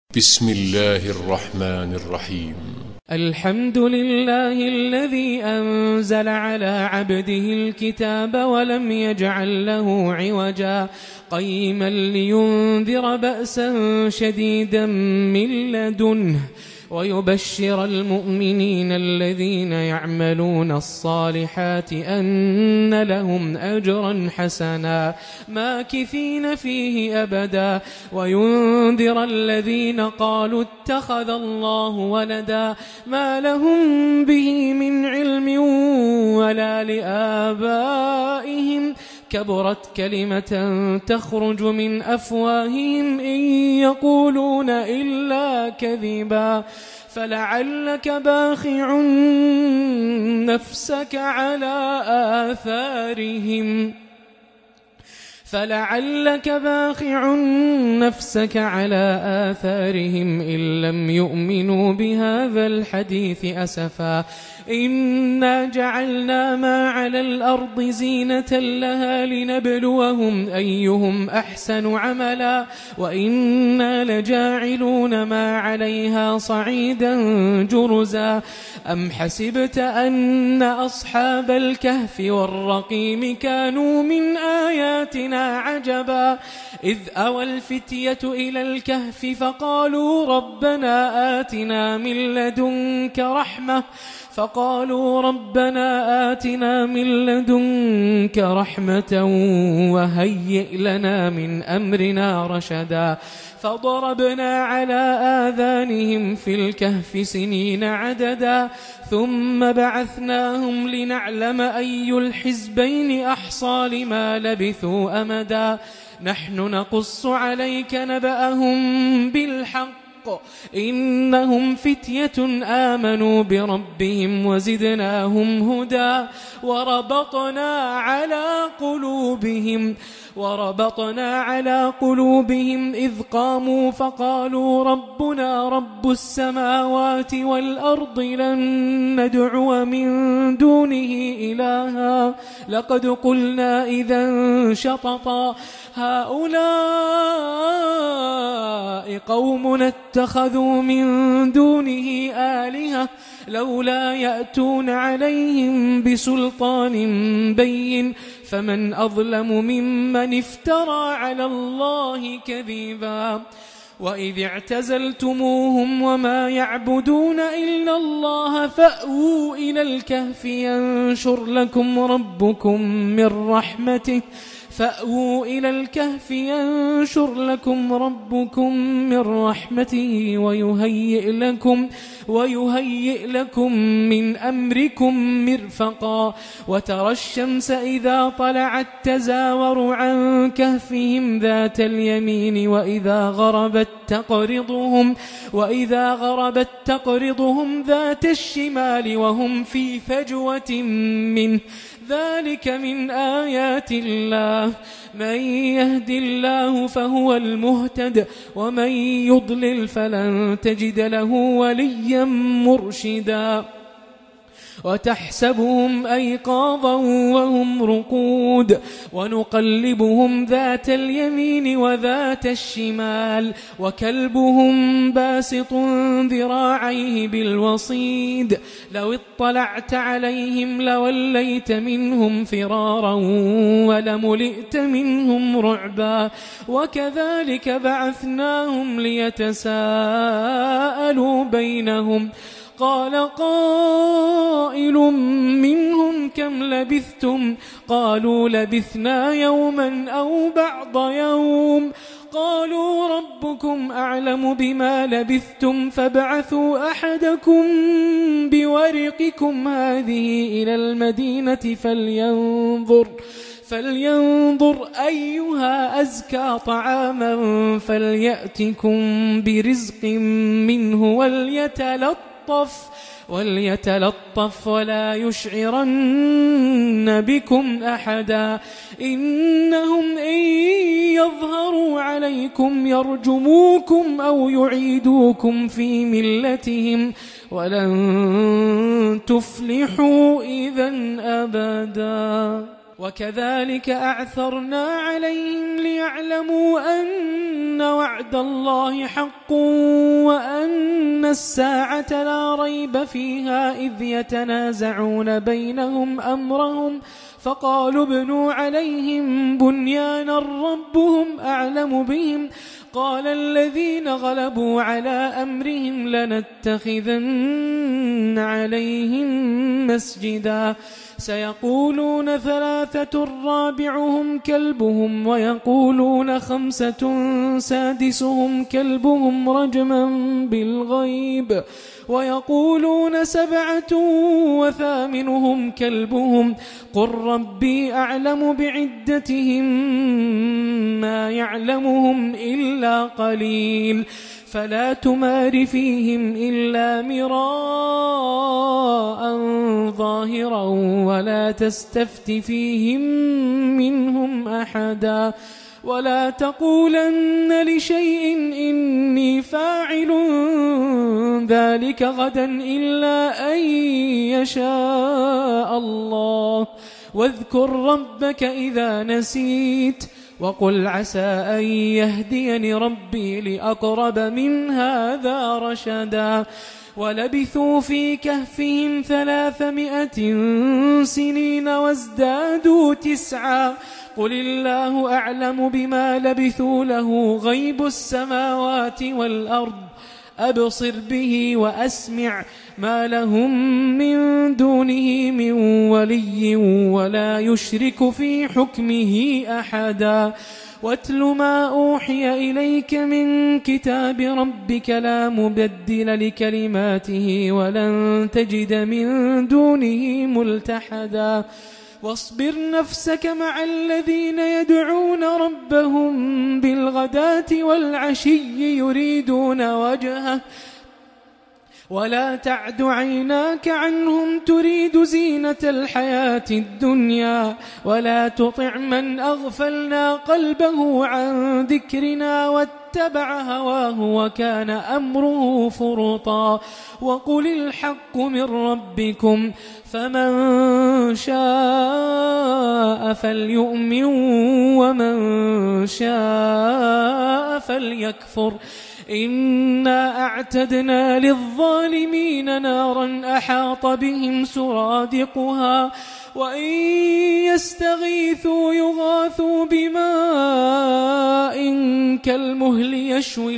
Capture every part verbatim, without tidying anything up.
بسم الله الرحمن الرحيم. الحمد لله الذي أنزل على عبده الكتاب ولم يجعل له عوجا قيما لينذر بأسا شديدا من لدنه ويبشر المؤمنين الذين يعملون الصالحات أن لهم أجرا حسنا ماكثين فيه أبدا وينذر الذين قالوا اتخذ الله ولدا ما لهم به من علم ولا لآبائهم كبرت كلمة تخرج من أفواههم إن يقولون إلا كذبا فلعلك باخع نفسك على آثارهم فلعلك باخع نفسك على آثارهم إن لم يؤمنوا بهذا الحديث أسفا إنا جعلنا ما على الأرض زينة لها لنبلوهم أيهم أحسن عملا وإنا لجاعلون ما عليها صعيدا جرزا أم حسبت أن أصحاب الكهف والرقيم كانوا من آياتنا عجبا إذ أوى الفتية إلى الكهف فقالوا ربنا آتنا من لدنك رحمة فقالوا ربنا آتنا من لدنك رحمة وهيئ لنا من أمرنا رشدا فضربنا على آذانهم في الكهف سنين عددا ثم بعثناهم لنعلم أي الحزبين أحصى لما لبثوا أمدا نحن نقص عليك نبأهم بالحق إنهم فتية آمنوا بربهم وزدناهم هدى وربطنا على قلوبهم وربطنا على قلوبهم إذ قاموا فقالوا ربنا رب السماوات والأرض لن ندعو من دونه إلها لقد قلنا إذا شططا هؤلاء قومنا اتخذوا من دونه آلهة لولا يأتون عليهم بسلطان بين فمن أظلم ممن افترى على الله كذبا وإذ اعتزلتموهم وما يعبدون إلا الله فأووا إلى الكهف ينشر لكم ربكم من رحمته فأووا إلى الكهف ينشر لكم ربكم من رحمته ويهيئ لكم ويهيئ لكم من أمركم مرفقا وترى الشمس إذا طلعت تزاور عن كهفهم ذات اليمين وإذا غربت تقرضهم وإذا غربت تقرضهم ذات الشمال وهم في فجوة منه ذلك من آيات الله من يهد الله فهو المهتد ومن يضلل فلن تجد له وليا مرشدا وتحسبهم أيقاظا وهم رقود ونقلبهم ذات اليمين وذات الشمال وكلبهم باسط ذراعيه بالوصيد لو اطلعت عليهم لوليت منهم فرارا ولملئت منهم رعبا وكذلك بعثناهم ليتساءلوا بينهم قال قائل منهم كم لبثتم قالوا لبثنا يوما أو بعض يوم قالوا ربكم أعلم بما لبثتم فابعثوا أحدكم بورقكم هذه إلى المدينة فلينظر فلينظر أيها أزكى طعاما فليأتكم برزق منه وليتلطف وليتلطف ولا يشعرن بكم أحدا إنهم إن يظهروا عليكم يرجموكم أو يعيدوكم في ملتهم ولن تفلحوا إذا أبدا وكذلك أعثرنا عليهم ليعلموا أن وعد الله حق وأن الساعة لا ريب فيها إذ يتنازعون بينهم أمرهم فقالوا ابنوا عليهم بنيانا ربهم أعلم بهم قال الذين غلبوا على أمرهم لنتخذن عليهم مسجدا سيقولون ثلاثة رابعهم كلبهم ويقولون خمسة سادسهم كلبهم رجما بالغيب ويقولون سبعة وثامنهم كلبهم قل ربي أعلم بعدتهم ما يعلمهم إلا قليل فلا تمار فيهم إلا مراء ظاهرا ولا تستفت فيهم منهم أحدا ولا تقولن لشيء إني فاعل ذلك غدا إلا أن يشاء الله واذكر ربك إذا نسيت وقل عسى أن يهديني ربي لأقرب من هذا رشدا ولبثوا في كهفهم ثلاثمائة سنين وازدادوا تسعا قل الله أعلم بما لبثوا له غيب السماوات والأرض أبصر به وأسمع ما لهم من دونه من ولي ولا يشرك في حكمه أحدا واتل ما أوحي إليك من كتاب ربك لا مبدل لكلماته ولن تجد من دونه ملتحدا واصبر نفسك مع الذين يدعون ربهم بالغداة والعشي يريدون وجهه ولا تعد عيناك عنهم تريد زينة الحياة الدنيا ولا تطع من أغفلنا قلبه عن ذكرنا واتبع هواه وكان أمره فرطا وقل الحق من ربكم فمن شاء فليؤمن ومن شاء فليكفر إنا أعتدنا للظالمين نارا أحاط بهم سرادقها وإن يستغيثوا يغاثوا بماء كالمهل يشوي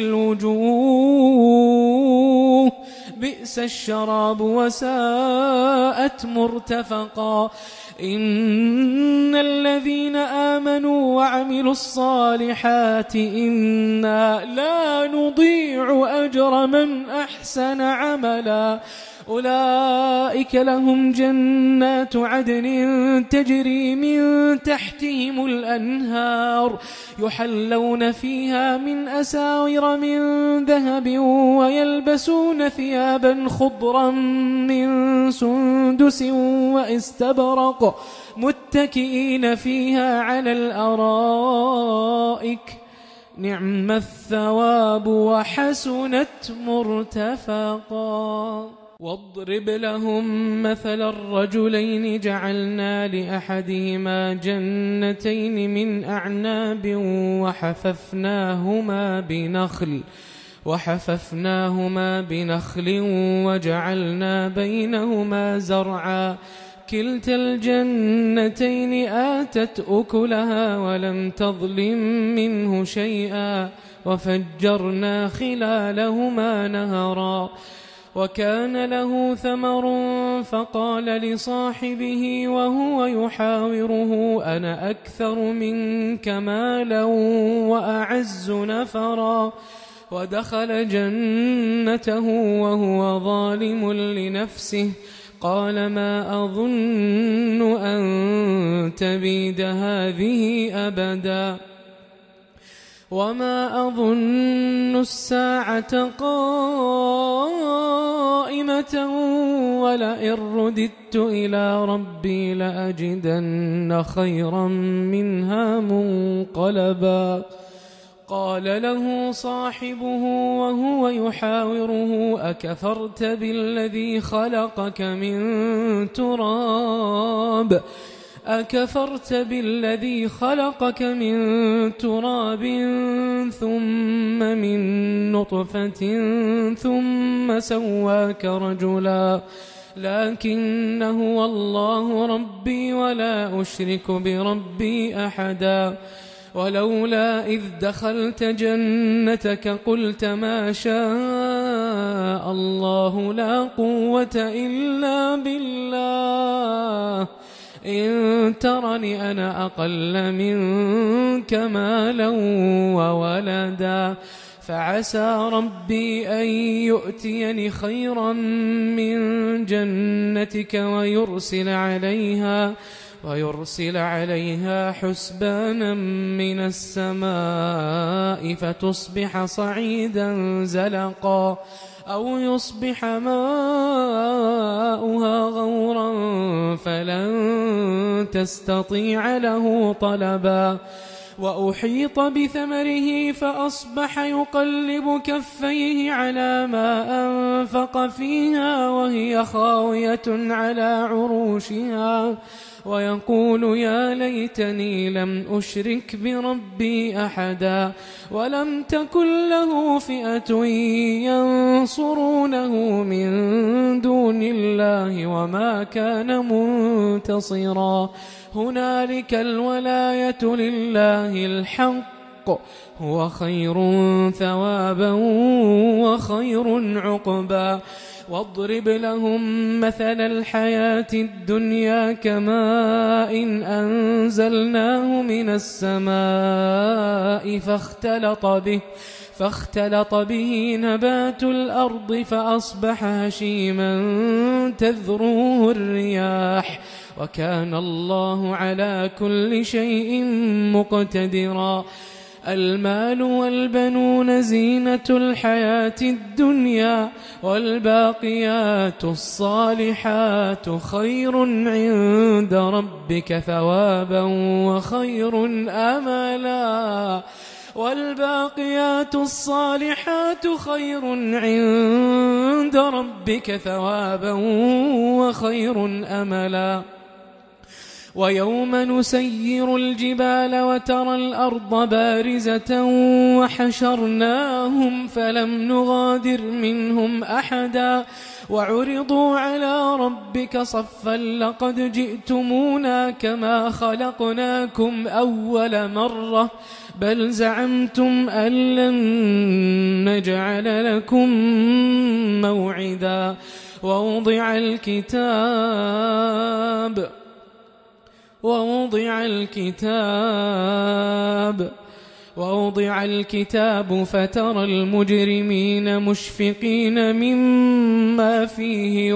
الوجوه بئس الشراب وساءت مرتفقا إن الذين آمنوا وعملوا الصالحات إنا لا نضيع أجر من أحسن عملا أولئك لهم جنات عدن تجري من تحتهم الأنهار يحلون فيها من أساور من ذهب ويلبسون ثيابا خضرا من سندس واستبرق متكئين فيها على الأرائك نعم الثواب وحسنت مرتفقا واضرب لهم مثل الرجلين جعلنا لأحدهما جنتين من أعناب وحففناهما بنخل وحففناهما بنخل وجعلنا بينهما زرعا كلتا الجنتين آتت أكلها ولم تظلم منه شيئا وفجرنا خلالهما نهرا وكان له ثمر فقال لصاحبه وهو يحاوره أنا أكثر منك مالا وأعز نفرا ودخل جنته وهو ظالم لنفسه قال ما أظن أن تبيد هذه أبدا وما أظن الساعة قائمة ولئن رددت إلى ربي لأجدن خيرا منها منقلبا قال له صاحبه وهو يحاوره أكفرت بالذي خلقك من تراب أكفرت بالذي خلقك من تراب ثم من نطفة ثم سواك رجلا لكن هو الله ربي ولا أشرك بربي أحدا ولولا إذ دخلت جنتك قلت ما شاء الله لا قوة إلا بالله إن ترني أنا أقل منك مالا وولدا فعسى ربي أن يؤتيني خيرا من جنتك ويرسل عليها ويرسل عليها حسبانا من السماء فتصبح صعيدا زلقا أو يصبح ماؤها غورا فلن تستطيع له طلبا وأحيط بثمره فأصبح يقلب كفيه على ما أنفق فيها وهي خاوية على عروشها ويقول يا ليتني لم أشرك بربي أحدا ولم تكن له فئة ينصرونه من دون الله وما كان منتصرا هنالك الولاية لله الحق هو خير ثوابا وخير عقبا واضرب لهم مثل الحياة الدنيا كماء أنزلناه من السماء فاختلط به فاختلط به نبات الأرض فأصبح هشيما تذروه الرياح وكان الله على كل شيء مقتدرا المال والبنون زينة الحياة الدنيا والباقيات الصالحات خير عند ربك ثوابا وخير أملا والباقيات الصالحات خير عند ربك ثوابا وخير أملا ويوم نسير الجبال وترى الأرض بارزة وحشرناهم فلم نغادر منهم أحدا وعرضوا على ربك صفا لقد جئتمونا كما خلقناكم أول مرة بل زعمتم أن لن نجعل لكم موعدا ووضع الكتاب ووضع الكتاب ووضع الكتاب فترى المجرمين مشفقين مما فيه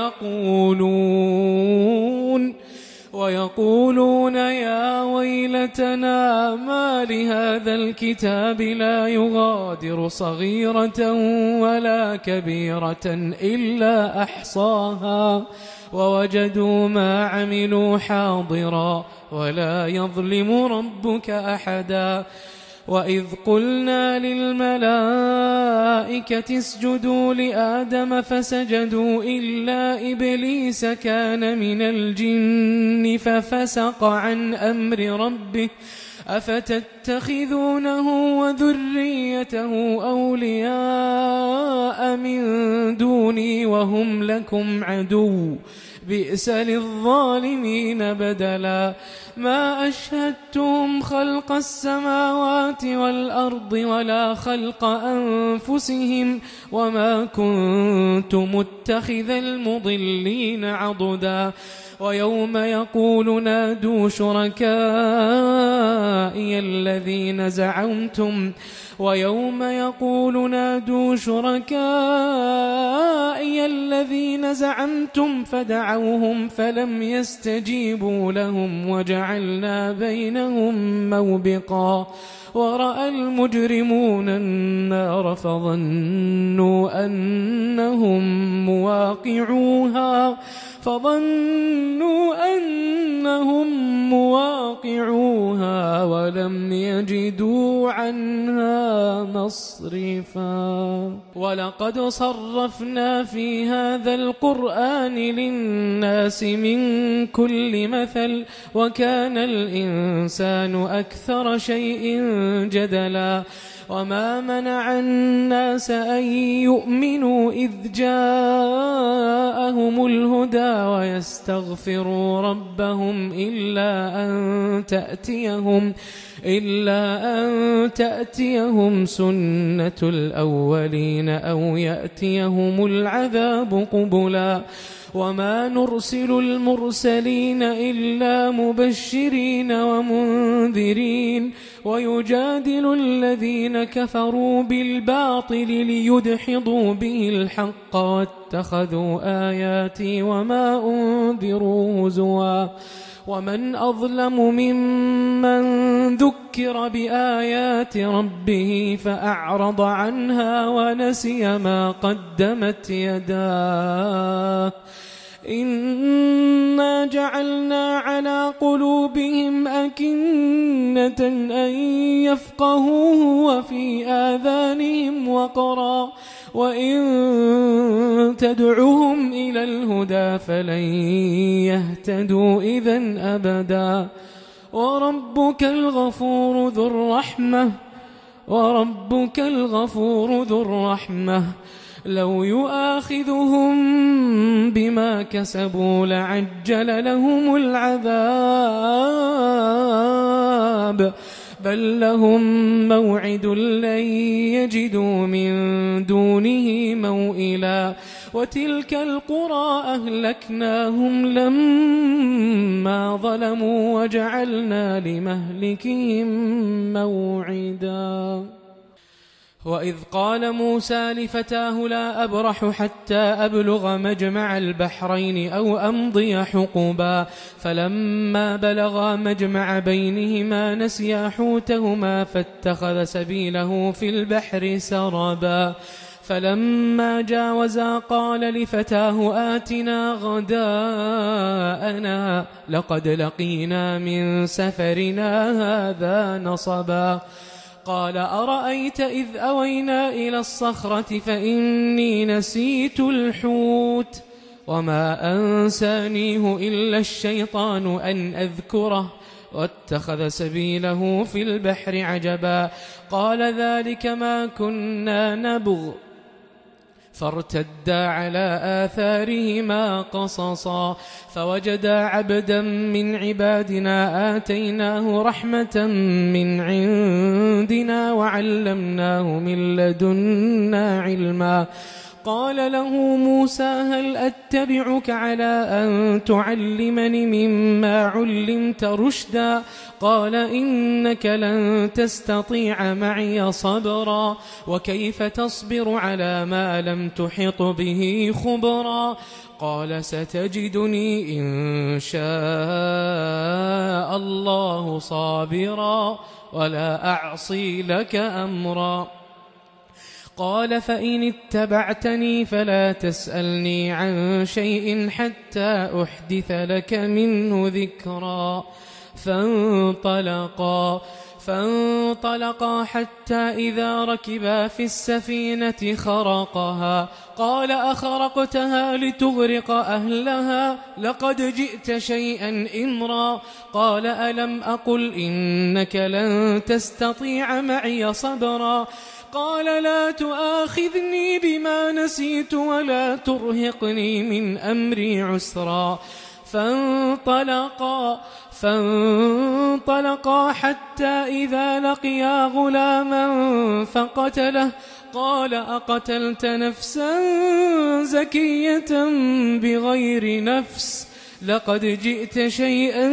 ويقولون ويقولون يا ويلتنا ما لهذا الكتاب لا يغادر صغيرة ولا كبيرة إلا أحصاها ووجدوا ما عملوا حاضرا ولا يظلم ربك أحدا وإذ قلنا للملائكة اسجدوا لآدم فسجدوا إلا إبليس كان من الجن ففسق عن أمر ربه أفتتخذونه وذريته أولياء من دوني وهم لكم عدو بئس للظالمين بدلا ما أشهدتهم خلق السماوات والأرض ولا خلق أنفسهم وما كنت متخذ المضلين عضدا ويوم يقول نادوا شركائي الذين زعمتم ويوم يقول نادوا شركائي الذين زعمتم فدعوهم فلم يستجيبوا لهم وجعلنا بينهم موبقا ورأى المجرمون النار فظنوا أنهم مواقعوها فظنوا أنهم مواقعوها ولم يجدوا عنها مصرفا ولقد صرفنا في هذا القرآن للناس من كل مثل وكان الإنسان أكثر شيء جدلا وما منع الناس أن يؤمنوا إذ جاءهم الهدى ويستغفروا ربهم إلا أن تأتيهم إلا أن تأتيهم سنة الأولين أو يأتيهم العذاب قبلا وما نرسل المرسلين إلا مبشرين ومنذرين ويجادل الذين كفروا بالباطل ليدحضوا به الحق واتخذوا آياتي وما أنذروا هزوا ومن أظلم ممن ذكر بآيات ربه فأعرض عنها ونسي ما قدمت يداه إنا جعلنا على قلوبهم أكنة أن يفقهوه وفي آذانهم وقرا وإن تدعهم إلى الهدى فلن يهتدوا إذن أبدا وربك الغفور ذو الرحمة وربك الغفور ذو الرحمة لو يؤاخذهم بما كسبوا لعجل لهم العذاب بل لهم موعد لن يجدوا من دونه موئلا وتلك القرى أهلكناهم لما ظلموا وجعلنا لمهلكهم موعدا وإذ قال موسى لفتاه لا أبرح حتى أبلغ مجمع البحرين أو أمضي حقبا فلما بلغا مجمع بينهما نسيا حوتهما فاتخذ سبيله في البحر سربا فلما جاوزا قال لفتاه آتنا غداءنا لقد لقينا من سفرنا هذا نصبا قال أرأيت إذ أوينا إلى الصخرة فإني نسيت الحوت وما أنسانيه إلا الشيطان أن أذكره واتخذ سبيله في البحر عجبا قال ذلك ما كنا نبغ فارتدا على آثارهما قصصا فوجدا عبدا من عبادنا آتيناه رحمة من عندنا وعلمناه من لدنا علما قال له موسى هل أتبعك على أن تعلمني مما علمت رشدا قال إنك لن تستطيع معي صبرا وكيف تصبر على ما لم تحط به خبرا قال ستجدني إن شاء الله صابرا ولا أعصي لك أمرا قال فإن اتبعتني فلا تسألني عن شيء حتى أحدث لك منه ذكرا فانطلقا فانطلقا حتى إذا ركبا في السفينة خرقها قال أخرقتها لتغرق أهلها لقد جئت شيئا إمرا قال ألم أقل إنك لن تستطيع معي صبرا قال لا تؤاخذني بما نسيت ولا ترهقني من أمري عسرا فانطلقا فانطلقا حتى إذا لقيا غلاما فقتله قال أقتلت نفسا زكية بغير نفس لقد جئت شيئا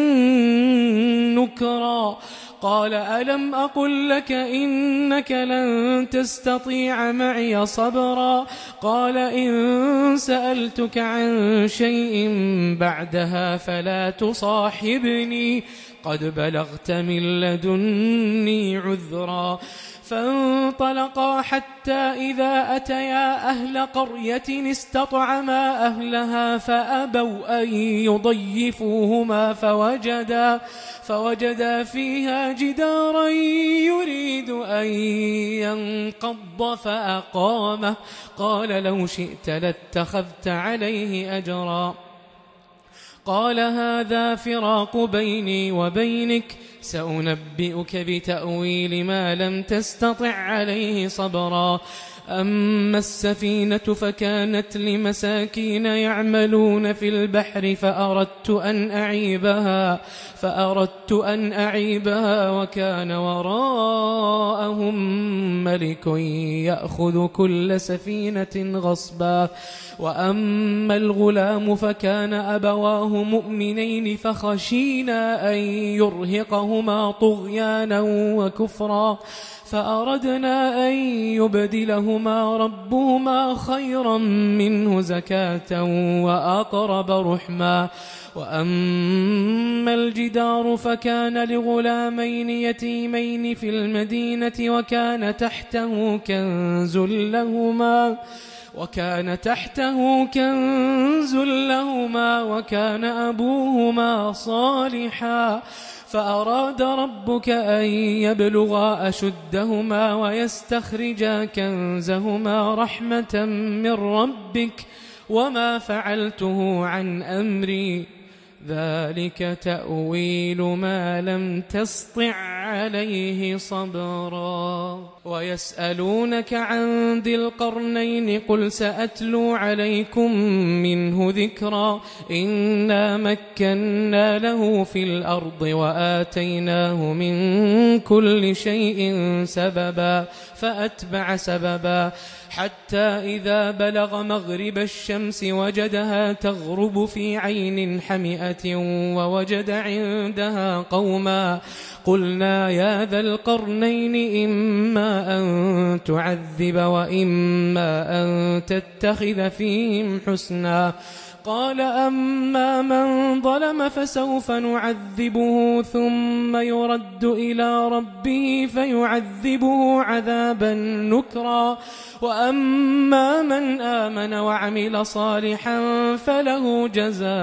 نكرا قال ألم أقل لك إنك لن تستطيع معي صبرا قال إن سألتك عن شيء بعدها فلا تصاحبني قد بلغت من لدني عذرا فانطلقا حتى إذا أتيا أهل قرية استطعما أهلها فأبوا أن يضيفوهما فوجدا, فوجدا فيها جدارا يريد أن ينقض فأقامه قال لو شئت لاتخذت عليه أجرا قال هذا فراق بيني وبينك سأنبئك بتأويل ما لم تستطع عليه صبرا أما السفينة فكانت لمساكين يعملون في البحر فأردت أن أعيبها فأردت أن أعيبها وكان وراءهم ملك يأخذ كل سفينة غصبا وأما الغلام فكان أبواه مؤمنين فخشينا أن يرهقهما طغيانا وكفرا فأردنا أن يبدلهما ربهما خيرا منه زكاة وأقرب رحما وأما الجدار فكان لغلامين يتيمين في المدينة وكان تحته كنز لهما وكان تحته كنز لهما وكان أبوهما صالحا فأراد ربك أن يبلغا أشدهما ويستخرجا كنزهما رحمة من ربك وما فعلته عن أمري ذلك تأويل ما لم تسطع عليه صبرا ويسألونك عن ذي القرنين قل سأتلو عليكم منه ذكرا إنا مكنا له في الأرض وآتيناه من كل شيء سببا فأتبع سببا حتى إذا بلغ مغرب الشمس وجدها تغرب في عين حمئة ووجد عندها قوما قلنا يا ذا القرنين إما أن تعذب وإما أن تتخذ فيهم حسنا قال أما من ظلم فسوف نعذبه ثم يرد إلى ربه فيعذبه عذابا نكرا وأما من آمن وعمل صالحا فله جزاء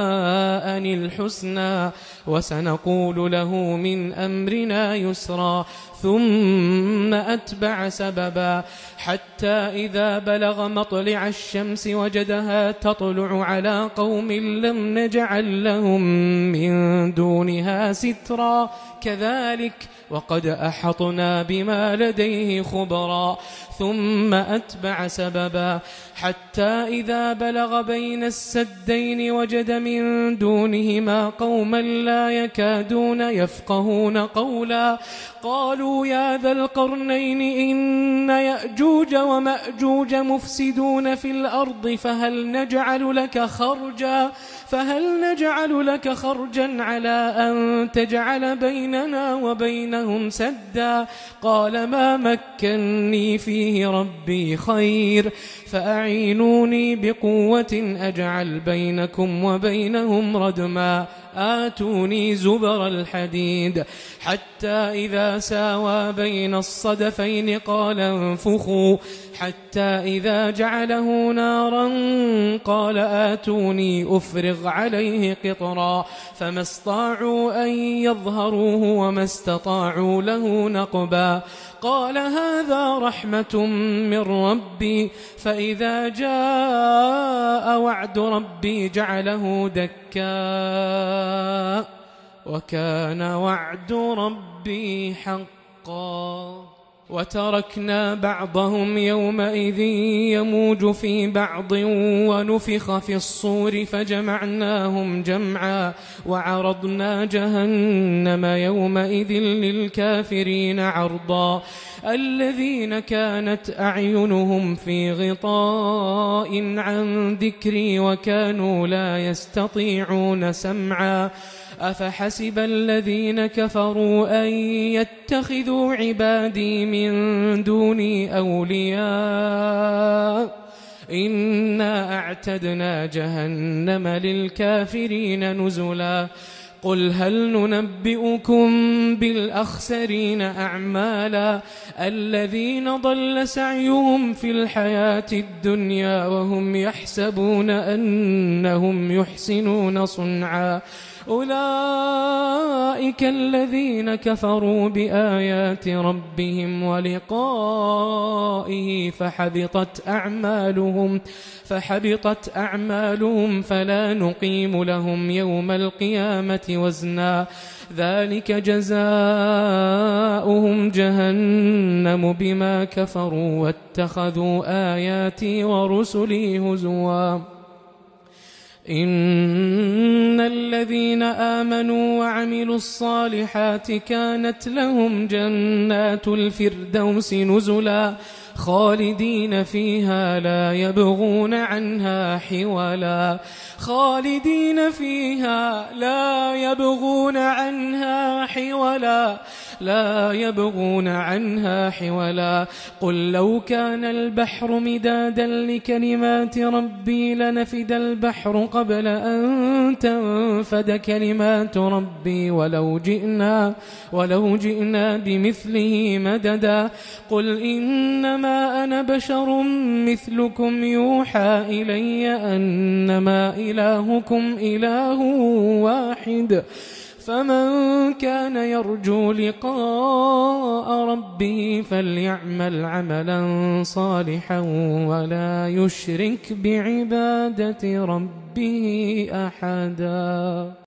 الحسنى وسنقول له من أمرنا يسرا ثم أتبع سببا حتى إذا بلغ مطلع الشمس وجدها تطلع على قوم لم نجعل لهم من دونها سترا كذلك وقد أحطنا بما لديه خبرا ثم أتبع سببا حتى إذا بلغ بين السدين وجد من دونهما قوما لا يكادون يفقهون قولا قالوا يا ذا القرنين إن يأجوج ومأجوج مفسدون في الأرض فهل نجعل لك خرجا فهل نجعل لك خرجا على أن تجعل بيننا وبينهم سدا قال ما مكني فيه ربي خير فأعينوني بقوة أجعل بينكم وبينهم ردما آتوني زبر الحديد حتى إذا ساوى بين الصدفين قال انفخوا حتى إذا جعله نارا قال آتوني أفرغ عليه قطرا فما استطاعوا أن يظهروه وما استطاعوا له نقبا قال هذا رحمة من ربي فإذا جاء وعد ربي جعله دكا وكان وعد ربي حقا وتركنا بعضهم يومئذ يموج في بعض ونفخ في الصور فجمعناهم جمعا وعرضنا جهنم يومئذ للكافرين عرضا الذين كانت أعينهم في غطاء عن ذكري وكانوا لا يستطيعون سمعا أفحسب الذين كفروا أن يتخذوا عبادي من دوني أولياء إنا أعتدنا جهنم للكافرين نزلا قل هل ننبئكم بالأخسرين أعمالا الذين ضل سعيهم في الحياة الدنيا وهم يحسبون أنهم يحسنون صنعا أولئك الذين كفروا بآيات ربهم ولقائه فحبطت أعمالهم فحبطت أعمالهم فلا نقيم لهم يوم القيامة وزنا ذلك جزاؤهم جهنم بما كفروا واتخذوا آياتي ورسلي هزوا إن الذين آمنوا وعملوا الصالحات كانت لهم جنات الفردوس نزلا خالدين فيها لا يبغون عنها حولا خالدين فيها لا يبغون عنها حولا لا يبغون عنها حولا قل لو كان البحر مدادا لكلمات ربي لنفد البحر قبل أن تنفد كلمات ربي ولو جئنا ولو جئنا بمثله مددا قل إنما أنا بشر مثلكم يوحى إلي أنما إلهكم إله واحد فمن كان يرجو لقاء ربه فليعمل عملا صالحا ولا يشرك بعبادة ربه أحدا.